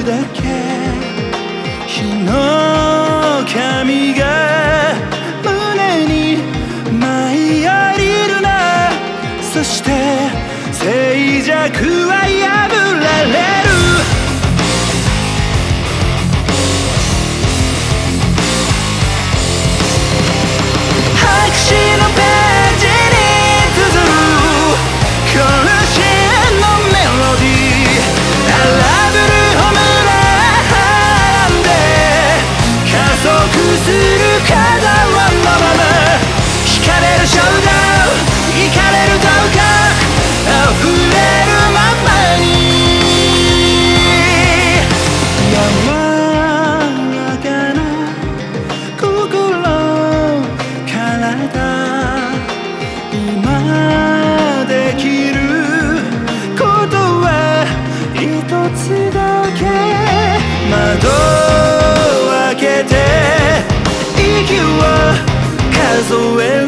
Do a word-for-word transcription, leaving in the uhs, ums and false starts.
だけ日の髪が胸に舞い降りるな。そして静寂は破られる。白紙のページに綴るこのシーンのメロディー。荒ぶるホームランで加速する風はのまま惹かれる衝動惹かれるどうか溢れるままに柔らかな心体今できることは一つだけ。窓を開けて息を数え